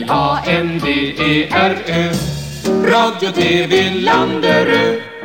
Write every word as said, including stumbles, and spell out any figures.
A N D E R Ö Radio, T V, Landerö.